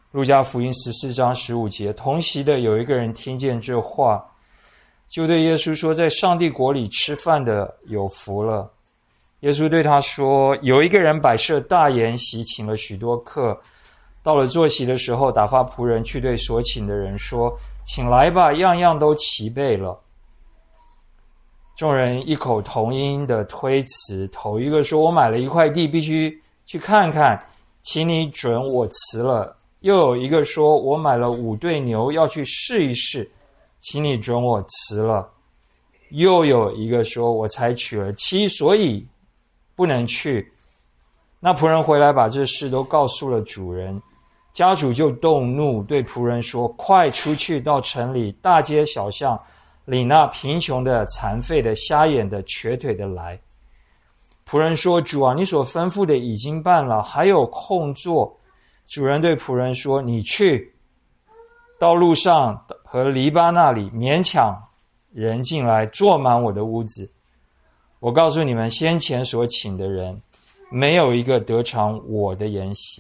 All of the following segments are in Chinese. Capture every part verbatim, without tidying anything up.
路加福音十四章十五节，同席的有一个人听见这话，就对耶稣说，在上帝国里吃饭的有福了。耶稣对他说，有一个人摆设大筵席，请了许多客，到了坐席的时候，打发仆人去对所请的人说，请来吧，样样都齐备了。众人异口同音的推辞，头一个说，我买了一块地，必须去看看，请你准我辞了。又有一个说，我买了五对牛，要去试一试，请你准我辞了。又有一个说，我才娶了妻，所以不能去。那仆人回来把这事都告诉了主人，家主就动怒，对仆人说，快出去到城里大街小巷，领那贫穷的、残废的、瞎眼的、瘸腿的来。仆人说，主啊，你所吩咐的已经办了，还有空座。主人对仆人说，你去到路上和篱笆那里，勉强人进来，坐满我的屋子。我告诉你们，先前所请的人，没有一个得偿我的筵席。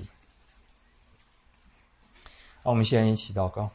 好，我们现在一起祷告。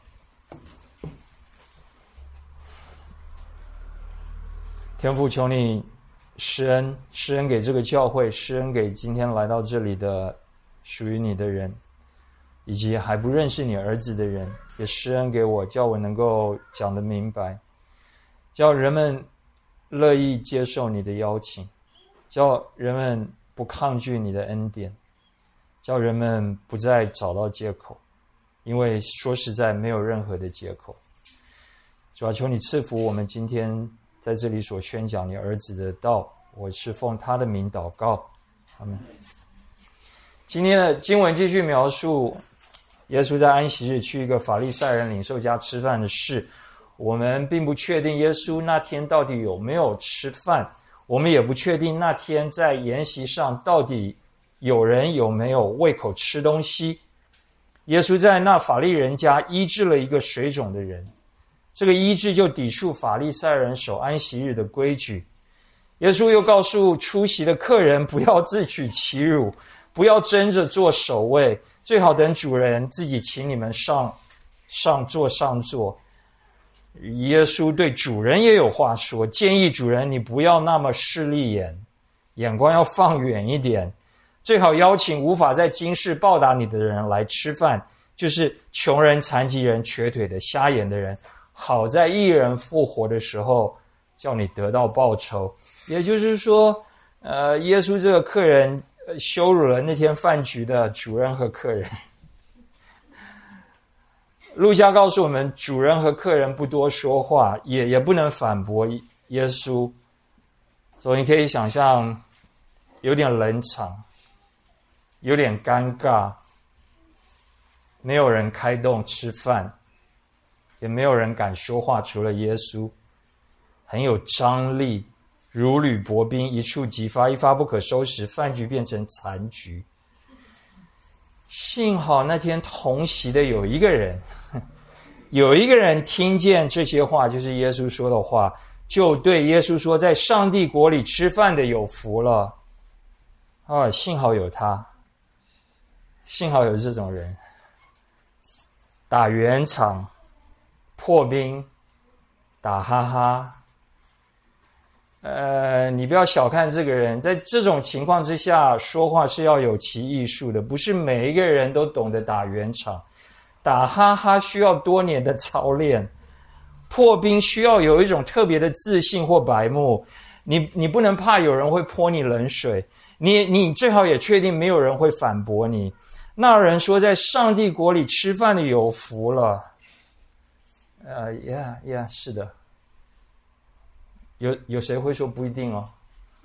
天父，求你施恩，施恩给这个教会，施恩给今天来到这里的属于你的人，以及还不认识你儿子的人，也施恩给我，叫我能够讲得明白，叫人们乐意接受你的邀请，叫人们不抗拒你的恩典，叫人们不再找到借口，因为说实在没有任何的借口。主啊，求你赐福我们今天在这里所宣讲你儿子的道，我是奉他的名祷告，阿们。今天的经文继续描述耶稣在安息日去一个法利赛人领袖家吃饭的事。我们并不确定耶稣那天到底有没有吃饭，我们也不确定那天在筵席上到底有人有没有胃口吃东西。耶稣在那法利人家医治了一个水肿的人，这个医治就抵触法利赛人守安息日的规矩。耶稣又告诉出席的客人，不要自取其辱，不要争着做首位，最好等主人自己请你们上上座上座。耶稣对主人也有话说，建议主人你不要那么势利眼，眼光要放远一点，最好邀请无法在今世报答你的人来吃饭，就是穷人、残疾人、瘸腿的、瞎眼的人，好在义人复活的时候叫你得到报酬。也就是说，呃，耶稣这个客人羞辱了那天饭局的主人和客人。路加告诉我们，主人和客人不多说话，也也不能反驳耶稣，所以你可以想象有点冷场，有点尴尬，没有人开动吃饭，也没有人敢说话，除了耶稣。很有张力，如履薄冰，一触即发，一发不可收拾，饭局变成残局。幸好那天同席的有一个人，有一个人听见这些话，就是耶稣说的话，就对耶稣说，在上帝国里吃饭的有福了。啊，幸好有他，幸好有这种人。打圆场，破冰，打哈哈。呃，你不要小看这个人，在这种情况之下说话是要有其艺术的，不是每一个人都懂得打圆场。打哈哈需要多年的操练，破冰需要有一种特别的自信或白目。你你不能怕有人会泼你冷水，你你最好也确定没有人会反驳你。那人说，在上帝国里吃饭的有福了。呃 ，yeah yeah， 是的。有有谁会说不一定哦？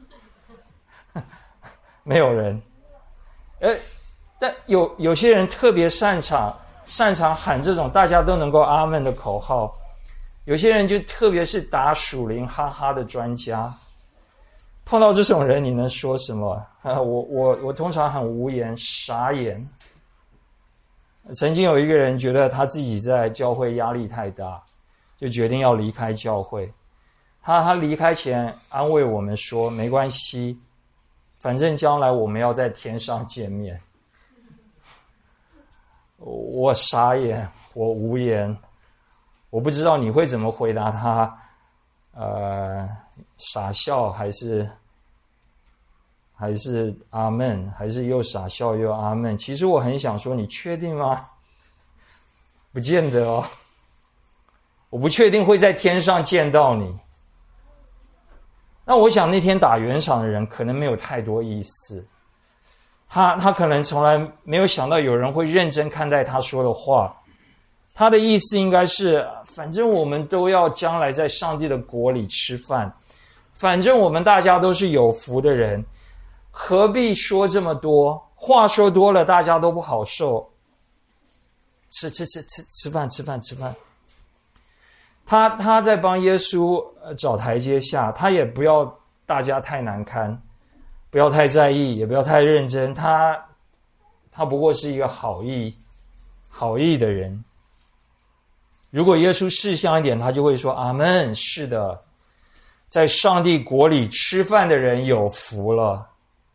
没有人。呃，但有有些人特别擅长擅长喊这种大家都能够阿们的口号，有些人就特别是打属灵哈哈的专家。碰到这种人，你能说什么？啊、我我我通常很无言，傻眼。曾经有一个人觉得他自己在教会压力太大，就决定要离开教会。他他离开前安慰我们说，没关系，反正将来我们要在天上见面。 我傻眼，我无言，我不知道你会怎么回答他，呃，傻笑还是还是阿们，还是又傻笑又阿们？其实我很想说，你确定吗？不见得哦，我不确定会在天上见到你。那我想那天打圆场的人可能没有太多意思，他他可能从来没有想到有人会认真看待他说的话。他的意思应该是，反正我们都要将来在上帝的国里吃饭，反正我们大家都是有福的人，何必说这么多？话说多了，大家都不好受。吃吃吃吃吃饭吃饭吃饭。他他在帮耶稣找台阶下，他也不要大家太难堪，不要太在意，也不要太认真。他他不过是一个好意好意的人。如果耶稣识相一点，他就会说阿们，是的，在上帝国里吃饭的人有福了。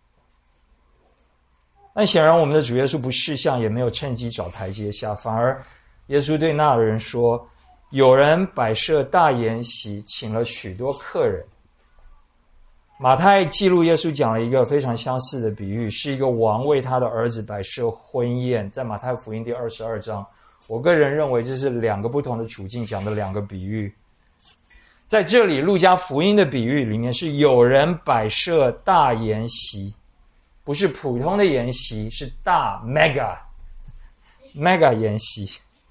但显然我们的主耶稣不识相，也没有趁机找台阶下，反而耶稣对那人说，有人摆设大筵席，请了许多客人。马太记录耶稣讲了一个非常相似的比喻，是一个王为他的儿子摆设婚宴，在马太福音第二十二章。我个人认为这是两个不同的处境讲的两个比喻。在这里路加福音的比喻里面是有人摆设大筵席，不是普通的筵席，是大 mega mega 筵席。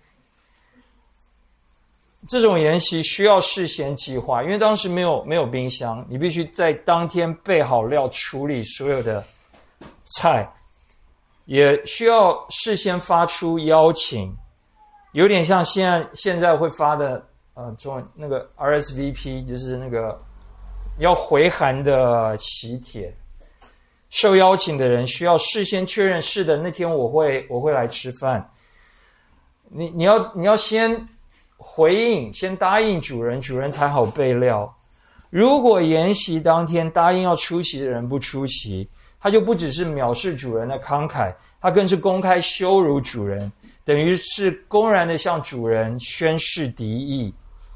这种筵席需要事先计划，因为当时没有没有冰箱，你必须在当天备好料处理所有的菜，也需要事先发出邀请，有点像现在现在会发的呃中文那个 R S V P， 就是那个要回函的喜帖。受邀请的人需要事先确认，是的，那天我会我会来吃饭。你你要你要先回应，先答应主人，主人才好备料。如果筵席当天答应要出席的人不出席，他就不只是藐视主人的慷慨，他更是公开羞辱主人，等于是公然的向主人宣示敌意。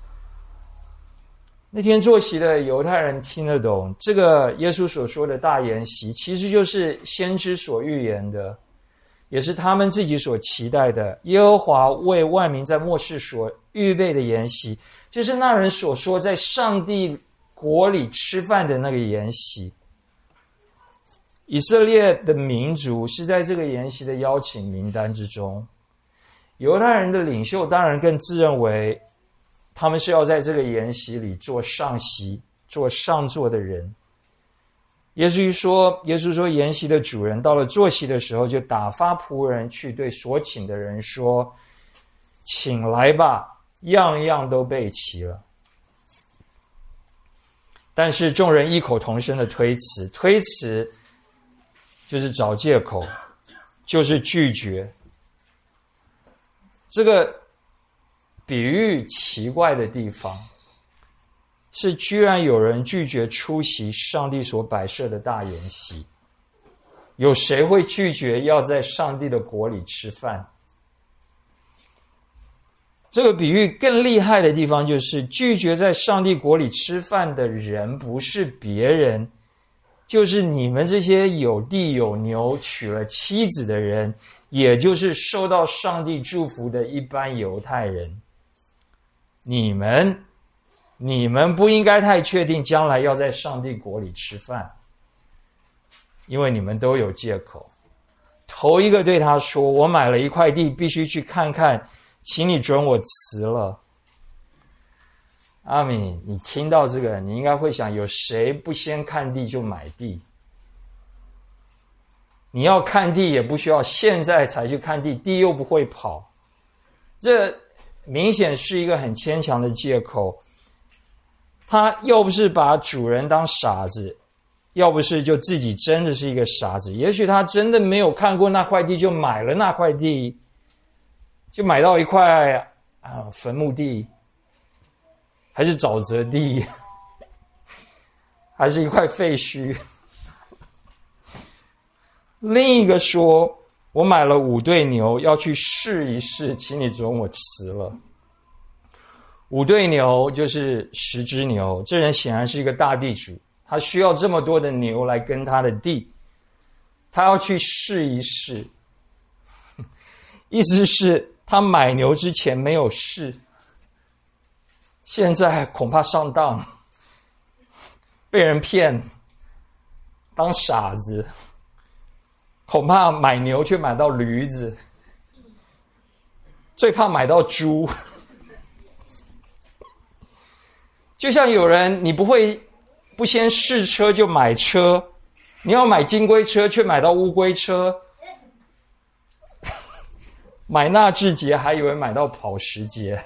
那天坐席的犹太人听得懂，这个耶稣所说的大筵席其实就是先知所预言的，也是他们自己所期待的，耶和华为万民在末世所预备的筵席，就是那人所说在上帝国里吃饭的那个筵席。以色列的民族是在这个筵席的邀请名单之中，犹太人的领袖当然更自认为他们是要在这个筵席里做上席、做上座的人。耶稣说，耶稣说，筵席的主人到了坐席的时候，就打发仆人去对所请的人说：“请来吧，样样都备齐了。”但是众人异口同声的推辞，推辞就是找借口，就是拒绝。这个比喻奇怪的地方是，居然有人拒绝出席上帝所摆设的大筵席。有谁会拒绝要在上帝的国里吃饭？这个比喻更厉害的地方就是，拒绝在上帝国里吃饭的人不是别人，就是你们这些有地有牛娶了妻子的人，也就是受到上帝祝福的一般犹太人。你们你们不应该太确定将来要在上帝国里吃饭，因为你们都有借口。头一个对他说，我买了一块地，必须去看看，请你准我辞了。阿米，你听到这个，你应该会想，有谁不先看地就买地？你要看地也不需要现在才去看地，地又不会跑。这明显是一个很牵强的借口。他要不是把主人当傻子，要不是就自己真的是一个傻子。也许他真的没有看过那块地，就买了那块地，就买到一块啊坟墓地，还是沼泽地，还是一块废墟。另一个说， 我买了五对牛，要去试一试，请你准我辞了。五对牛就是十只牛，这人显然是一个大地主，他需要这么多的牛来耕他的地，他要去试一试。意思是他买牛之前没有试，现在恐怕上当，被人骗，当傻子，恐怕买牛却买到驴子，最怕买到猪。就像有人，你不会不先试车就买车，你要买金龟车却买到乌龟车，买纳智捷还以为买到保时捷。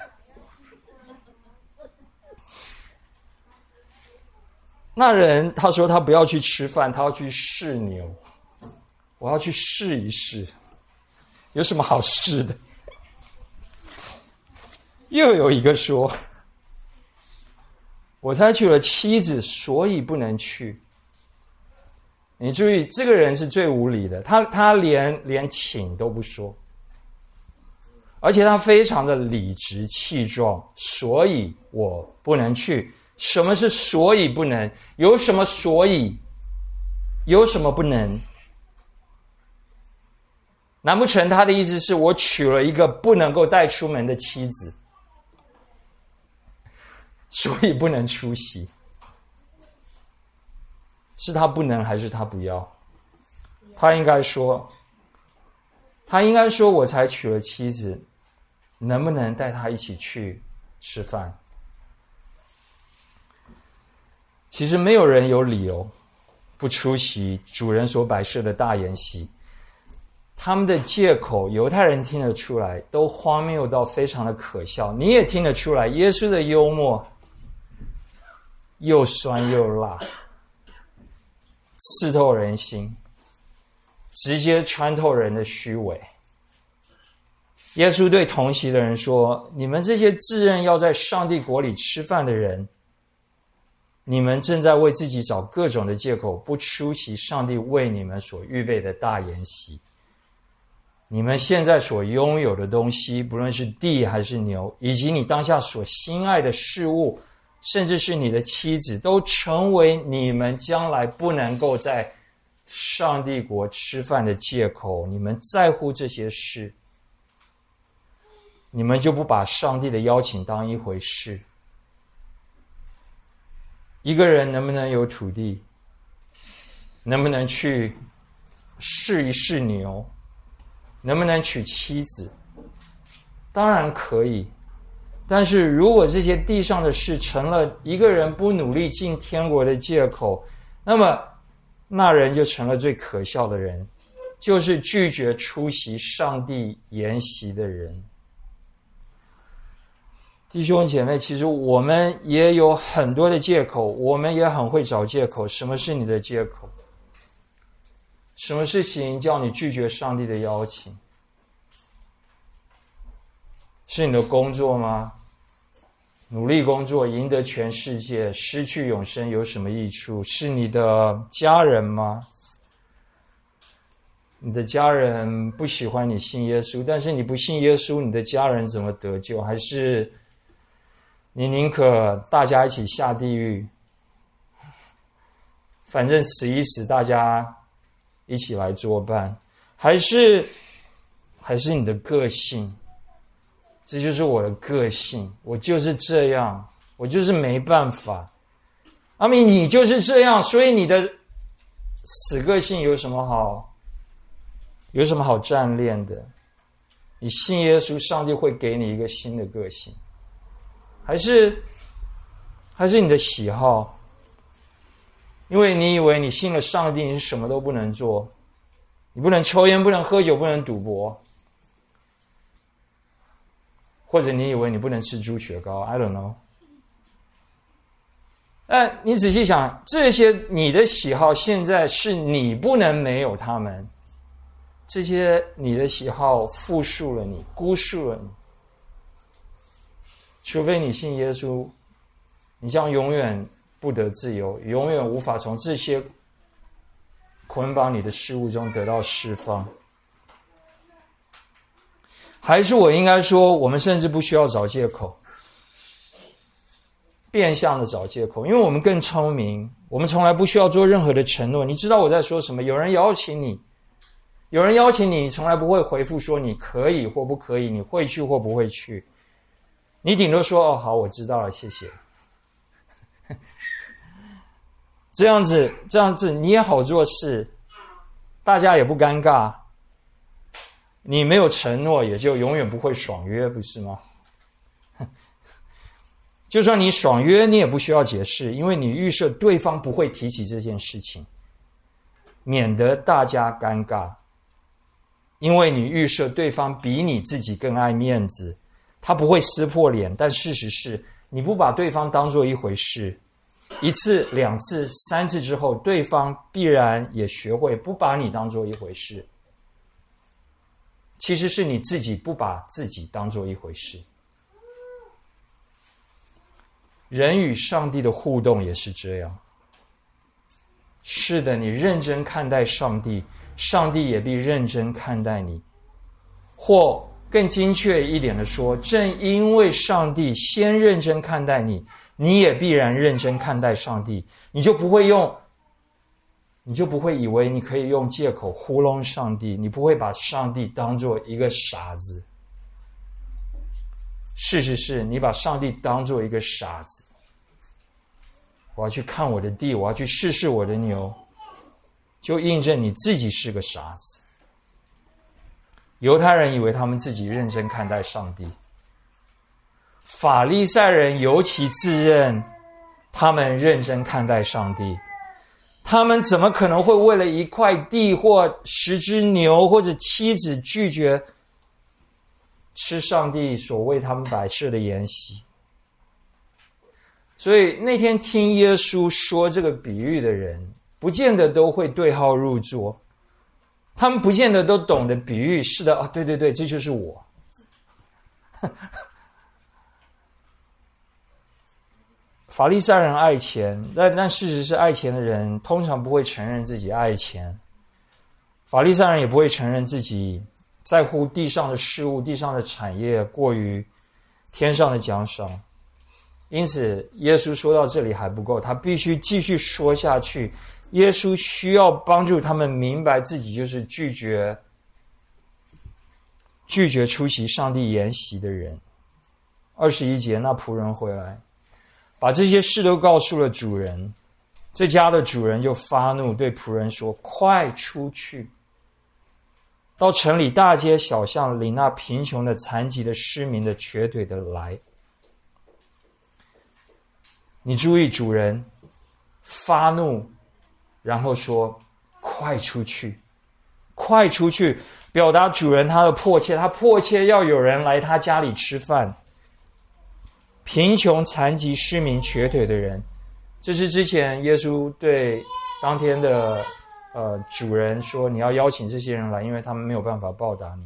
那人他说他不要去吃饭，他要去试牛。我要去试一试，有什么好试的？又有一个说，我才娶了妻子，所以不能去。你注意，这个人是最无理的，他他连连请都不说，而且他非常的理直气壮，所以我不能去。什么是所以不能？有什么所以？有什么不能？难不成他的意思是我娶了一个不能够带出门的妻子，所以不能出席？是他不能还是他不要？他应该说，他应该说我才娶了妻子，能不能带他一起去吃饭？其实没有人有理由不出席主人所摆设的大筵席。他们的借口，犹太人听得出来，都荒谬到非常的可笑。你也听得出来，耶稣的幽默又酸又辣，刺透人心，直接穿透人的虚伪。耶稣对同席的人说，你们这些自认要在上帝国里吃饭的人，你们正在为自己找各种的借口，不出席上帝为你们所预备的大筵席。你们现在所拥有的东西，不论是地还是牛，以及你当下所心爱的事物，甚至是你的妻子，都成为你们将来不能够在上帝国吃饭的借口。你们在乎这些事，你们就不把上帝的邀请当一回事。一个人能不能有土地，能不能去试一试牛，能不能娶妻子，当然可以。但是如果这些地上的事成了一个人不努力进天国的借口，那么那人就成了最可笑的人，就是拒绝出席上帝筵席的人。弟兄姐妹，其实我们也有很多的借口，我们也很会找借口。什么是你的借口？什么事情叫你拒绝上帝的邀请？是你的工作吗？努力工作，赢得全世界，失去永生有什么益处？是你的家人吗？你的家人不喜欢你信耶稣，但是你不信耶稣，你的家人怎么得救？还是你宁可大家一起下地狱，反正死一死，大家一起来作伴？还是还是你的个性？这就是我的个性，我就是这样，我就是没办法。阿明，你就是这样，所以你的死个性有什么好有什么好占练的？你信耶稣，上帝会给你一个新的个性。还是还是你的喜好？因为你以为你信了上帝，你是什么都不能做，你不能抽烟，不能喝酒，不能赌博，或者你以为你不能吃猪血糕 I don't know。 但你仔细想，这些你的喜好现在是你不能没有他们，这些你的喜好负数了你，估数了你。除非你信耶稣，你将永远不得自由，永远无法从这些捆绑你的事物中得到释放。 还是我应该说，我们甚至不需要找借口，变相的找借口，因为我们更聪明，我们从来不需要做任何的承诺。你知道我在说什么？有人邀请你，有人邀请你，你从来不会回复说你可以或不可以，你会去或不会去，你顶多说哦好，我知道了，谢谢。这样子，这样子你也好做事，大家也不尴尬。你没有承诺，也就永远不会爽约，不是吗？就算你爽约，你也不需要解释，因为你预设对方不会提起这件事情，免得大家尴尬。因为你预设对方比你自己更爱面子，他不会撕破脸，但事实是你不把对方当作一回事，一次、两次、三次之后，对方必然也学会不把你当作一回事。其实是你自己不把自己当作一回事。人与上帝的互动也是这样。是的，你认真看待上帝，上帝也必认真看待你。或更精确一点的说，正因为上帝先认真看待你，你也必然认真看待上帝，你就不会用你就不会以为你可以用借口糊弄上帝，你不会把上帝当作一个傻子。事实是你把上帝当作一个傻子。我要去看我的地，我要去试试我的牛，就印证你自己是个傻子。犹太人以为他们自己认真看待上帝，法利赛人尤其自认他们认真看待上帝。他们怎么可能会为了一块地或十只牛或者妻子拒绝吃上帝所为他们摆设的筵席？所以那天听耶稣说这个比喻的人，不见得都会对号入座，他们不见得都懂得比喻。是的，啊，对对对，这就是我。法利赛人爱钱，但但事实是爱钱的人通常不会承认自己爱钱。法利赛人也不会承认自己在乎地上的事物、地上的产业过于天上的奖赏。因此，耶稣说到这里还不够，他必须继续说下去。耶稣需要帮助他们明白自己就是拒绝拒绝出席上帝筵席的人。二十一节，那仆人回来，把这些事都告诉了主人，这家的主人就发怒，对仆人说：“快出去，到城里大街小巷领那贫穷的、残疾的、失明的、瘸腿的来。”你注意，主人发怒，然后说：“快出去，快出去！”表达主人他的迫切，他迫切要有人来他家里吃饭。贫穷、残疾、失明、瘸腿的人，这是之前耶稣对当天的呃主人说：“你要邀请这些人来，因为他们没有办法报答你。”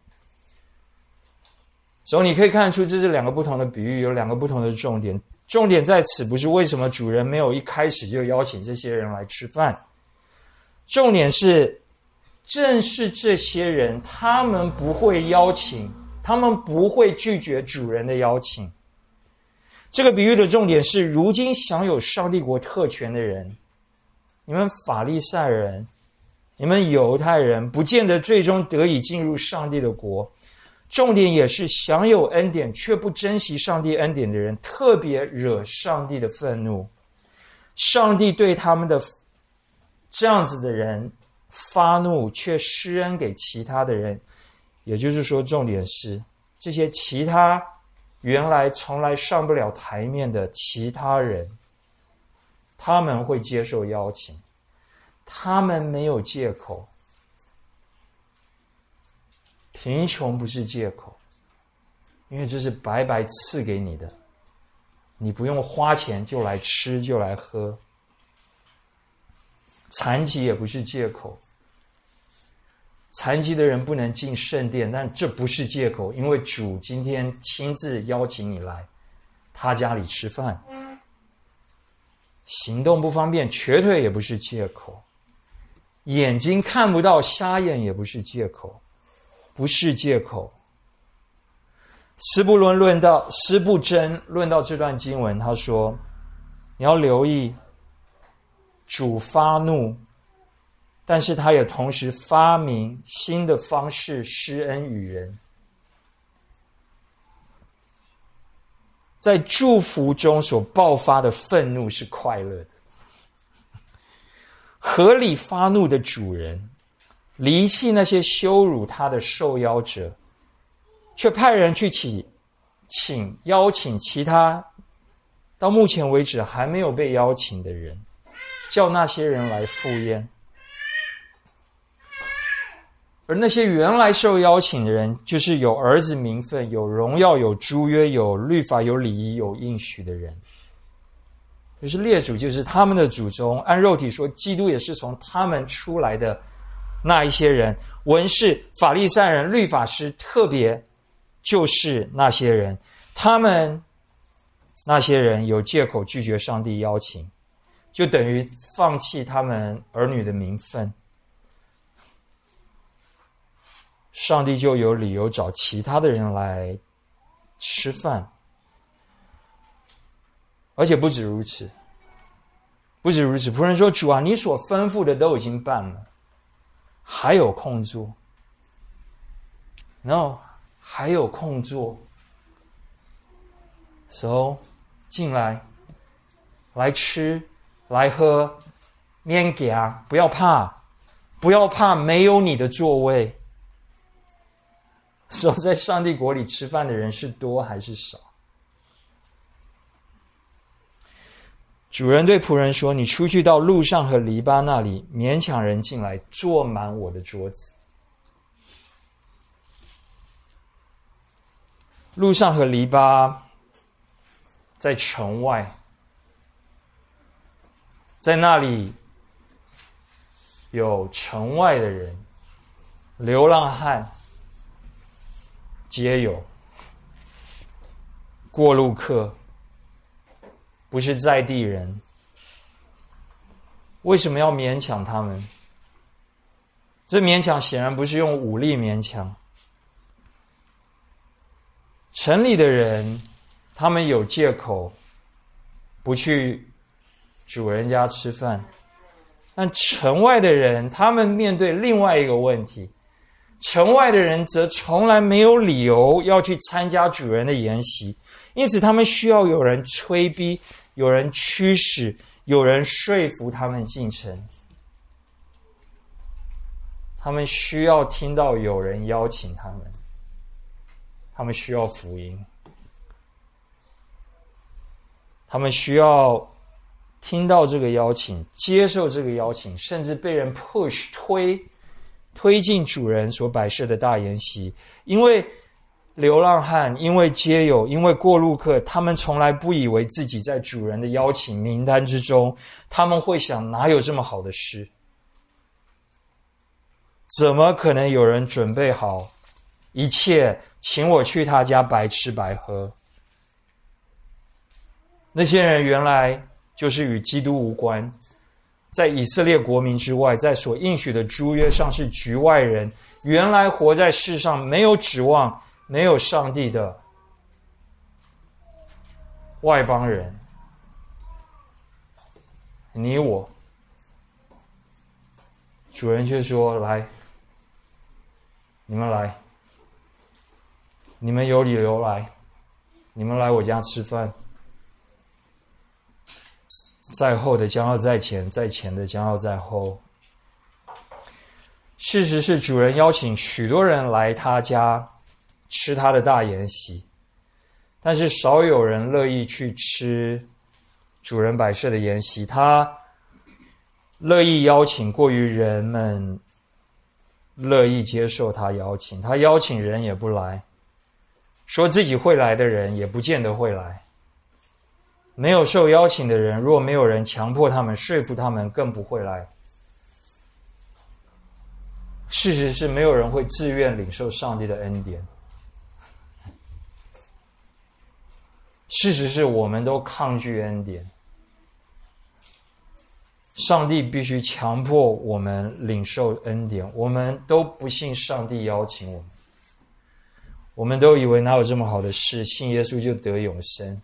所以你可以看出，这是两个不同的比喻，有两个不同的重点。重点在此不是为什么主人没有一开始就邀请这些人来吃饭，重点是正是这些人，他们不会邀请，他们不会拒绝主人的邀请。这个比喻的重点是，如今享有上帝国特权的人，你们法利赛人，你们犹太人，不见得最终得以进入上帝的国。重点也是享有恩典却不珍惜上帝恩典的人，特别惹上帝的愤怒。上帝对他们的这样子的人发怒，却施恩给其他的人。也就是说，重点是这些其他原来从来上不了台面的其他人，他们会接受邀请，他们没有借口。贫穷不是借口，因为这是白白赐给你的，你不用花钱就来吃就来喝。残疾也不是借口，残疾的人不能进圣殿，但这不是借口，因为主今天亲自邀请你来他家里吃饭。行动不方便，瘸腿也不是借口，眼睛看不到，瞎眼也不是借口，不是借口。 斯布论论到斯布真论到这段经文，他说：“你要留意，主发怒，但是他也同时发明新的方式施恩于人。在祝福中所爆发的愤怒是快乐的。合理发怒的主人，离弃那些羞辱他的受邀者，却派人去请请邀请其他到目前为止还没有被邀请的人，叫那些人来赴宴。而那些原来受邀请的人，就是有儿子名分、有荣耀、有诸约、有律法、有礼仪、有应许的人。就是列祖，就是他们的祖宗，按肉体说，基督也是从他们出来的那一些人。文士、法利赛人、律法师，特别就是那些人，他们那些人有借口拒绝上帝邀请，就等于放弃他们儿女的名分，上帝就有理由找其他的人来吃饭。而且不止如此，不止如此，仆人说：“主啊，你所吩咐的都已经办了，还有空做。然后还有空做 ，so 进来，来吃，来喝，免惊，不要怕，不要怕，没有你的座位。所以在上帝国里吃饭的人是多还是少？”主人对仆人说：“你出去到路上和篱笆那里，勉强人进来，坐满我的桌子。”路上和篱笆在城外，在那里有城外的人，流浪汉皆有，过路客，不是在地人。为什么要勉强他们？这勉强显然不是用武力勉强。城里的人，他们有借口不去主人家吃饭，但城外的人，他们面对另外一个问题，城外的人则从来没有理由要去参加主人的筵席，因此他们需要有人催逼，有人驱使，有人说服他们进城。他们需要听到有人邀请他们，他们需要福音，他们需要听到这个邀请，接受这个邀请，甚至被人 push 推推进主人所摆设的大筵席。因为流浪汉，因为街友，因为过路客，他们从来不以为自己在主人的邀请名单之中，他们会想，哪有这么好的事？怎么可能有人准备好一切请我去他家白吃白喝？那些人原来就是与基督无关，在以色列国民之外，在所应许的诸约上是局外人，原来活在世上没有指望，没有上帝的外邦人，你我。主人却说：“来，你们来，你们有理由来，你们来我家吃饭。在后的将要在前，在前的将要在后。”事实是，主人邀请许多人来他家吃他的大筵席，但是少有人乐意去吃主人摆设的筵席。他乐意邀请过于人们乐意接受他邀请，他邀请人也不来，说自己会来的人也不见得会来。没有受邀请的人，若没有人强迫他们，说服他们，更不会来。事实是，没有人会自愿领受上帝的恩典。事实是，我们都抗拒恩典。上帝必须强迫我们领受恩典，我们都不信上帝邀请我们。 我们都以为哪有这么好的事，信耶稣就得永生。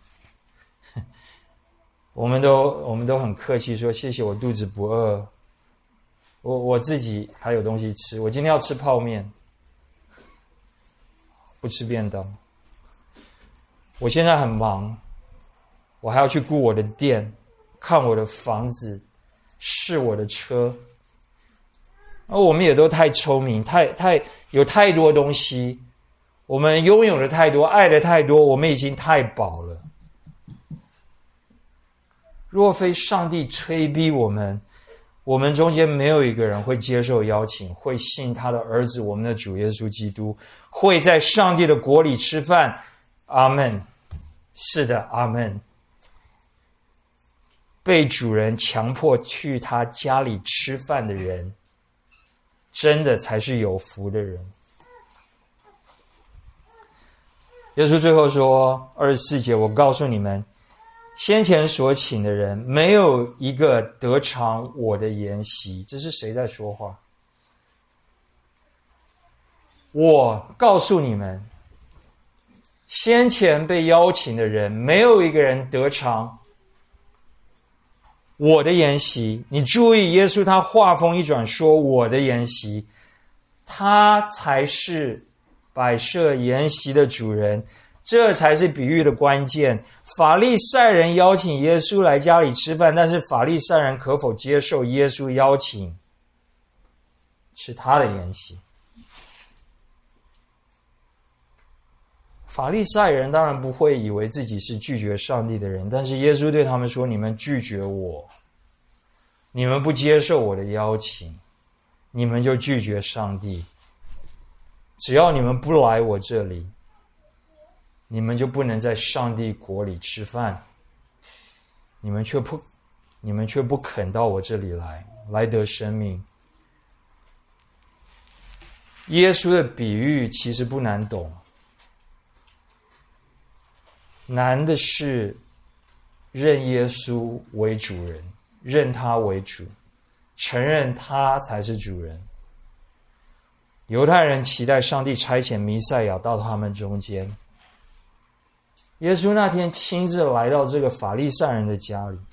我们都我们都很客气说谢谢，我肚子不饿，我我自己还有东西吃，我今天要吃泡面，不吃便当。我现在很忙，我还要去顾我的店，看我的房子，试我的车。而我们也都太聪明，太太有太多东西，我们拥有的太多，爱的太多，我们已经太饱了。若非上帝催逼我们，我们中间没有一个人会接受邀请，会信他的儿子我们的主耶稣基督，会在上帝的国里吃饭。阿们。是的，阿们。被主人强迫去他家里吃饭的人，真的才是有福的人。耶稣最后说二十四节，我告诉你们，先前所请的人没有一个得尝我的筵席。这是谁在说话？我告诉你们，先前被邀请的人没有一个人得尝我的筵席。你注意，耶稣他话锋一转说我的筵席，他才是摆设筵席的主人，这才是比喻的关键。法利赛人邀请耶稣来家里吃饭，但是法利赛人可否接受耶稣邀请吃他的筵席？法利赛人当然不会以为自己是拒绝上帝的人，但是耶稣对他们说，你们拒绝我，你们不接受我的邀请，你们就拒绝上帝。只要你们不来我这里，你们就不能在上帝国里吃饭，你们却不你们却不肯到我这里来，来得生命。耶稣的比喻其实不难懂，难的是认耶稣为主人，认他为主，承认他才是主人。犹太人期待上帝差遣弥赛亚到他们中间，耶稣那天亲自来到这个法利赛人的家里，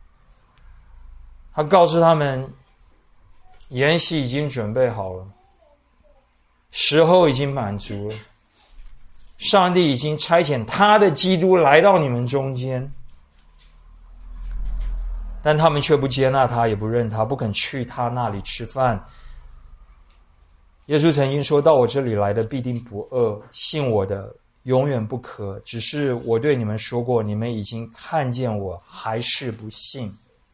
他告诉他们，筵席已经准备好了，时候已经满足了，上帝已经差遣他的基督来到你们中间，但他们却不接纳他，也不认他，不肯去他那里吃饭。耶稣曾经说，到我这里来的必定不饿，信我的永远不渴，只是我对你们说过，你们已经看见我，还是不信。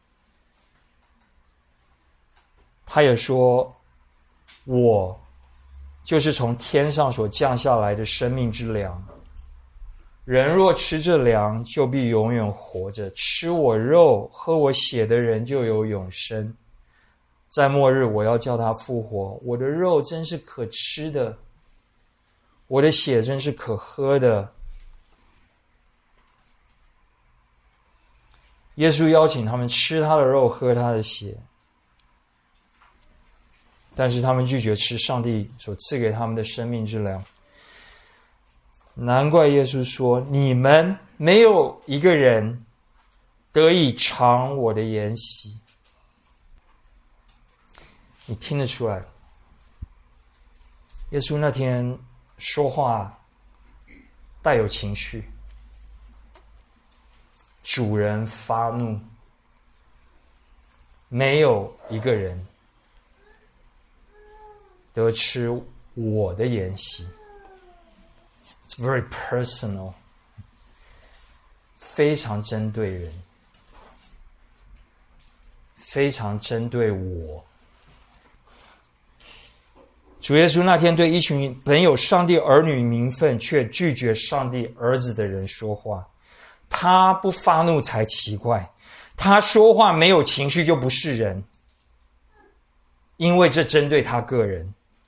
他也说，我就是从天上所降下来的生命之粮，人若吃这粮，就必永远活着，吃我肉喝我血的人就有永生，在末日我要叫他复活。我的肉真是可吃的，我的血真是可喝的。耶稣邀请他们吃他的肉喝他的血，但是他们拒绝吃上帝所赐给他们的生命之粮。难怪耶稣说，你们没有一个人得以尝我的筵席。你听得出来，耶稣那天说话带有情绪，主人发怒，没有一个人得吃我的筵席。It's very personal， 非常针对人，非常针对我。主耶稣那天对一群本有上帝儿女名分却拒绝上帝儿子的人说话，他不发怒才奇怪，他说话没有情绪就不是人，因为这针对他个人。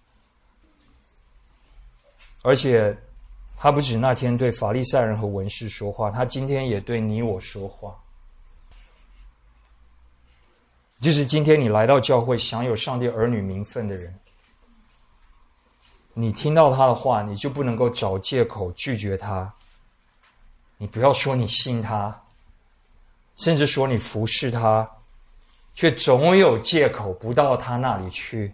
而且他不止那天对法利赛人和文士说话，他今天也对你我说话。就是今天你来到教会享有上帝儿女名分的人， 你听到他的话，你就不能够找借口拒绝他。你不要说你信他，甚至说你服侍他，却总有借口不到他那里去。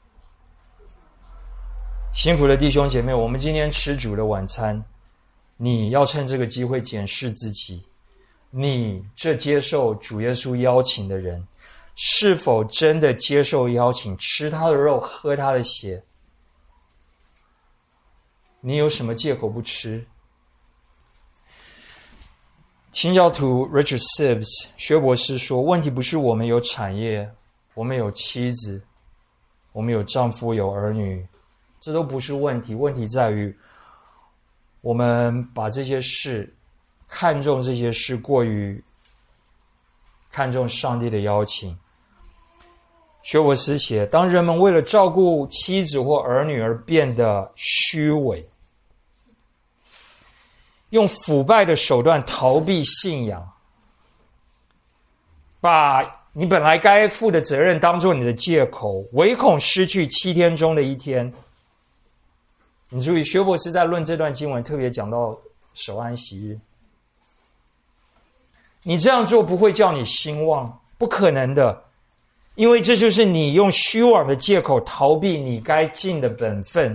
幸福的弟兄姐妹，我们今天吃主的晚餐，你要趁这个机会检视自己，你这接受主耶稣邀请的人，是否真的接受邀请，吃他的肉，喝他的血？你有什么借口不吃？清教徒 Richard Sibbes 薛博士说，问题不是我们有产业，我们有妻子，我们有丈夫，有儿女，这都不是问题。问题在于我们把这些事看重，这些事过于看重上帝的邀请。薛博士写，当人们为了照顾妻子或儿女而变得虚伪，用腐败的手段逃避信仰，把你本来该负的责任当作你的借口，唯恐失去七天中的一天。你注意，薛博士在论这段经文特别讲到守安息日。你这样做不会叫你兴旺，不可能的，因为这就是你用虚妄的借口逃避你该尽的本分。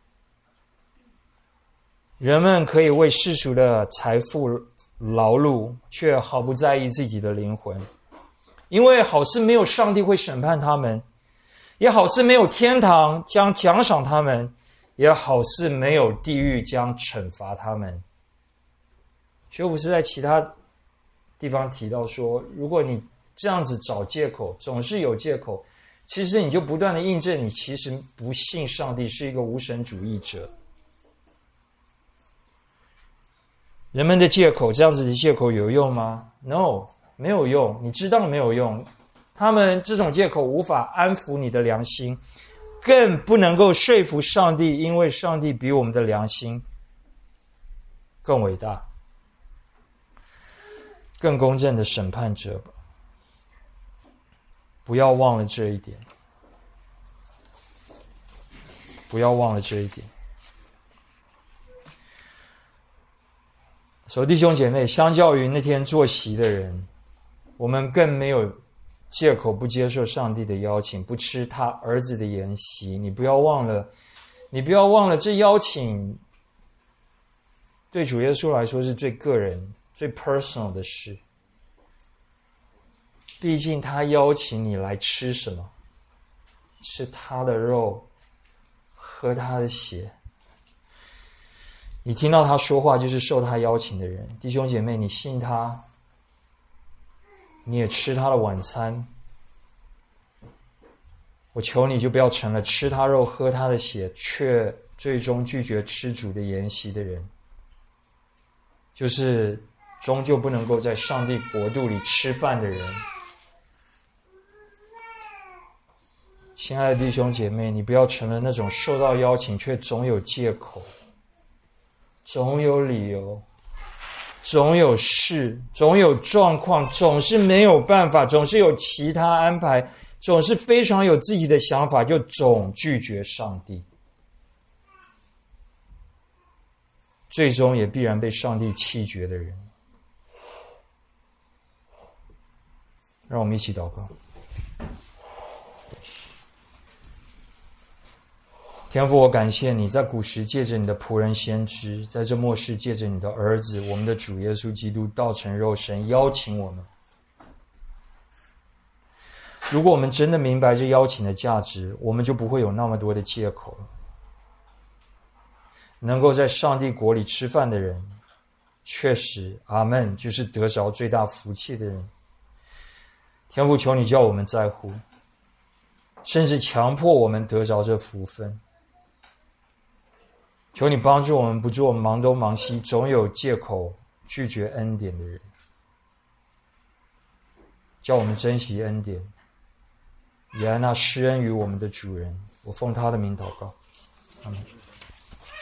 人们可以为世俗的财富劳碌，却毫不在意自己的灵魂，因为好事没有上帝会审判他们，也好事没有天堂将奖赏他们，也好事没有地狱将惩罚他们。薛博士在其他地方提到说，如果你这样子找借口，总是有借口，其实你就不断的印证你其实不信上帝，是一个无神主义者。人们的借口，这样子的借口有用吗？ No， 没有用。你知道没有用。他们这种借口无法安抚你的良心，更不能够说服上帝，因为上帝比我们的良心更伟大，更公正的审判者。不要忘了这一点，不要忘了这一点。所以弟兄姐妹，相较于那天坐席的人，我们更没有借口不接受上帝的邀请，不吃他儿子的筵席。你不要忘了，你不要忘了，这邀请对主耶稣来说是最个人、最 personal 的事。毕竟他邀请你来吃什么？吃他的肉，喝他的血。你听到他说话，就是受他邀请的人。弟兄姐妹，你信他，你也吃他的晚餐。我求你就不要成了吃他肉喝他的血，却最终拒绝吃主的筵席的人，就是终究不能够在上帝国度里吃饭的人。亲爱的弟兄姐妹，你不要成了那种受到邀请却总有借口，总有理由，总有事，总有状况，总是没有办法，总是有其他安排，总是非常有自己的想法，就总拒绝上帝，最终也必然被上帝弃绝的人。让我们一起祷告。天父，我感谢你在古时借着你的仆人先知，在这末世借着你的儿子，我们的主耶稣基督道成肉身，邀请我们。如果我们真的明白这邀请的价值，我们就不会有那么多的借口了。能够在上帝国里吃饭的人，确实，阿们，就是得着最大福气的人。天父，求你叫我们在乎，甚至强迫我们得着这福分。求你帮助我们不做忙东忙西，总有借口拒绝恩典的人，叫我们珍惜恩典，也爱那施恩于我们的主人。我奉他的名祷告，阿们。